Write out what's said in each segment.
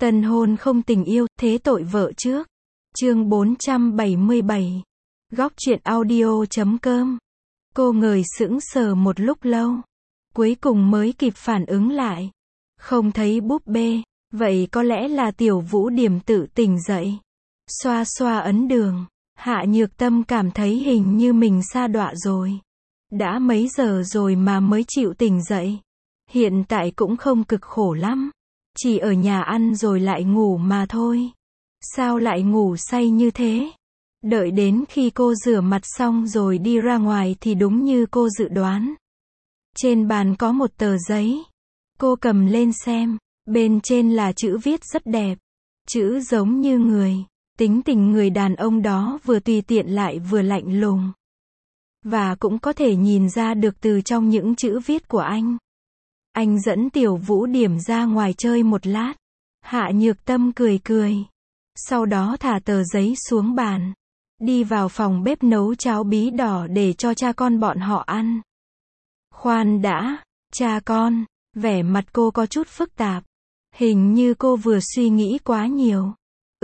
Tân hôn không tình yêu, thế tội vợ trước. Chương 477. Góc truyện audio.com. Cô ngồi sững sờ một lúc lâu, cuối cùng mới kịp phản ứng lại. Không thấy búp bê, vậy có lẽ là Tiểu Vũ Điểm tự tỉnh dậy. Xoa xoa ấn đường, Hạ Nhược Tâm cảm thấy hình như mình sa đọa rồi. Đã mấy giờ rồi mà mới chịu tỉnh dậy. Hiện tại cũng không cực khổ lắm, chỉ ở nhà ăn rồi lại ngủ mà thôi. Sao lại ngủ say như thế? Đợi đến khi cô rửa mặt xong rồi đi ra ngoài thì đúng như cô dự đoán. Trên bàn có một tờ giấy. Cô cầm lên xem, bên trên là chữ viết rất đẹp. Chữ giống như người. Tính tình người đàn ông đó vừa tùy tiện lại vừa lạnh lùng. Và cũng có thể nhìn ra được từ trong những chữ viết của anh. Anh dẫn Tiểu Vũ Điểm ra ngoài chơi một lát. Hạ Nhược Tâm cười cười. Sau đó thả tờ giấy xuống bàn. Đi vào phòng bếp nấu cháo bí đỏ để cho cha con bọn họ ăn. Khoan đã, cha con, vẻ mặt cô có chút phức tạp. Hình như cô vừa suy nghĩ quá nhiều.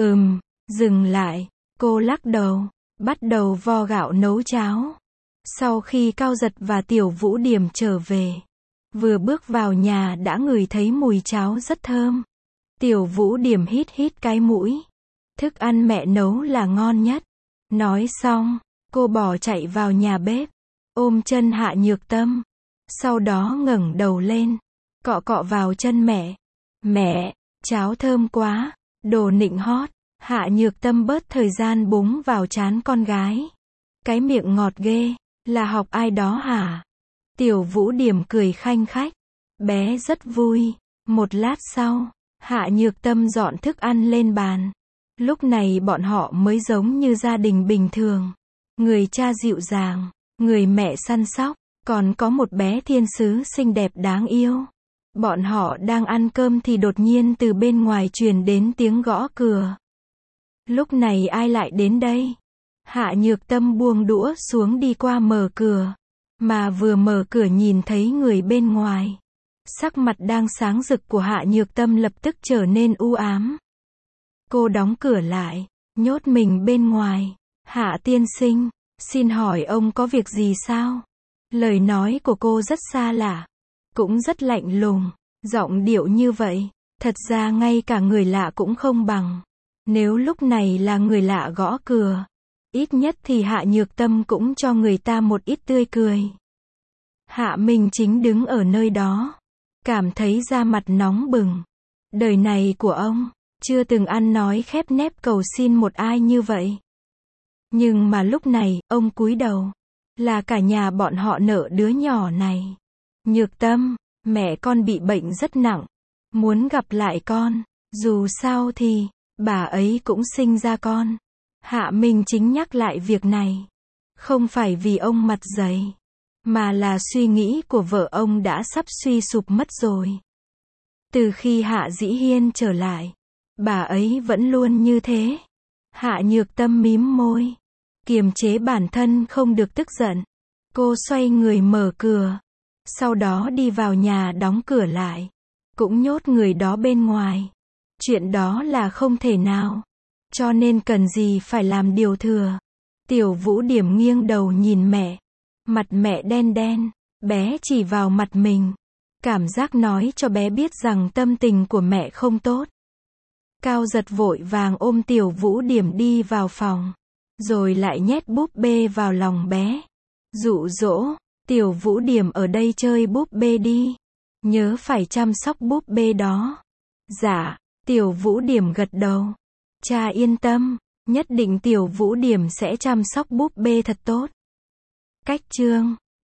Dừng lại, cô lắc đầu, bắt đầu vo gạo nấu cháo. Sau khi Cao Giật và Tiểu Vũ Điểm trở về, vừa bước vào nhà đã ngửi thấy mùi cháo rất thơm. Tiểu Vũ Điểm hít hít cái mũi. Thức ăn mẹ nấu là ngon nhất. Nói xong, cô bỏ chạy vào nhà bếp, ôm chân Hạ Nhược Tâm. Sau đó ngẩng đầu lên, cọ cọ vào chân mẹ. Mẹ, cháo thơm quá, đồ nịnh hót. Hạ Nhược Tâm bớt thời gian búng vào trán con gái. Cái miệng ngọt ghê, là học ai đó hả? Tiểu Vũ Điểm cười khanh khách. Bé rất vui. Một lát sau, Hạ Nhược Tâm dọn thức ăn lên bàn. Lúc này bọn họ mới giống như gia đình bình thường. Người cha dịu dàng, người mẹ săn sóc, còn có một bé thiên sứ xinh đẹp đáng yêu. Bọn họ đang ăn cơm thì đột nhiên từ bên ngoài truyền đến tiếng gõ cửa. Lúc này ai lại đến đây? Hạ Nhược Tâm buông đũa xuống đi qua mở cửa. Mà vừa mở cửa nhìn thấy người bên ngoài. Sắc mặt đang sáng rực của Hạ Nhược Tâm lập tức trở nên u ám. Cô đóng cửa lại, nhốt mình bên ngoài. Hạ tiên sinh, xin hỏi ông có việc gì sao? Lời nói của cô rất xa lạ, cũng rất lạnh lùng, giọng điệu như vậy, thật ra ngay cả người lạ cũng không bằng. Nếu lúc này là người lạ gõ cửa, ít nhất thì Hạ Nhược Tâm cũng cho người ta một ít tươi cười. Hạ Minh Chính đứng ở nơi đó, cảm thấy da mặt nóng bừng. Đời này của ông, chưa từng ăn nói khép nép cầu xin một ai như vậy. Nhưng mà lúc này, ông cúi đầu. Là cả nhà bọn họ nợ đứa nhỏ này. Nhược Tâm, mẹ con bị bệnh rất nặng. Muốn gặp lại con. Dù sao thì, bà ấy cũng sinh ra con. Hạ Minh Chính nhắc lại việc này. Không phải vì ông mặt dày, mà là suy nghĩ của vợ ông đã sắp suy sụp mất rồi. Từ khi Hạ Dĩ Hiên trở lại, bà ấy vẫn luôn như thế. Hạ Nhược Tâm mím môi, kiềm chế bản thân không được tức giận. Cô xoay người mở cửa, sau đó đi vào nhà đóng cửa lại, cũng nhốt người đó bên ngoài. Chuyện đó là không thể nào, cho nên cần gì phải làm điều thừa. Tiểu Vũ Điểm nghiêng đầu nhìn mẹ, mặt mẹ đen đen, bé chỉ vào mặt mình. Cảm giác nói cho bé biết rằng tâm tình của mẹ không tốt. Cao Giật vội vàng ôm Tiểu Vũ Điểm đi vào phòng, rồi lại nhét búp bê vào lòng bé. Dụ dỗ, Tiểu Vũ Điểm ở đây chơi búp bê đi. Nhớ phải chăm sóc búp bê đó. Dạ, Tiểu Vũ Điểm gật đầu. Cha yên tâm, nhất định Tiểu Vũ Điểm sẽ chăm sóc búp bê thật tốt. Cách chương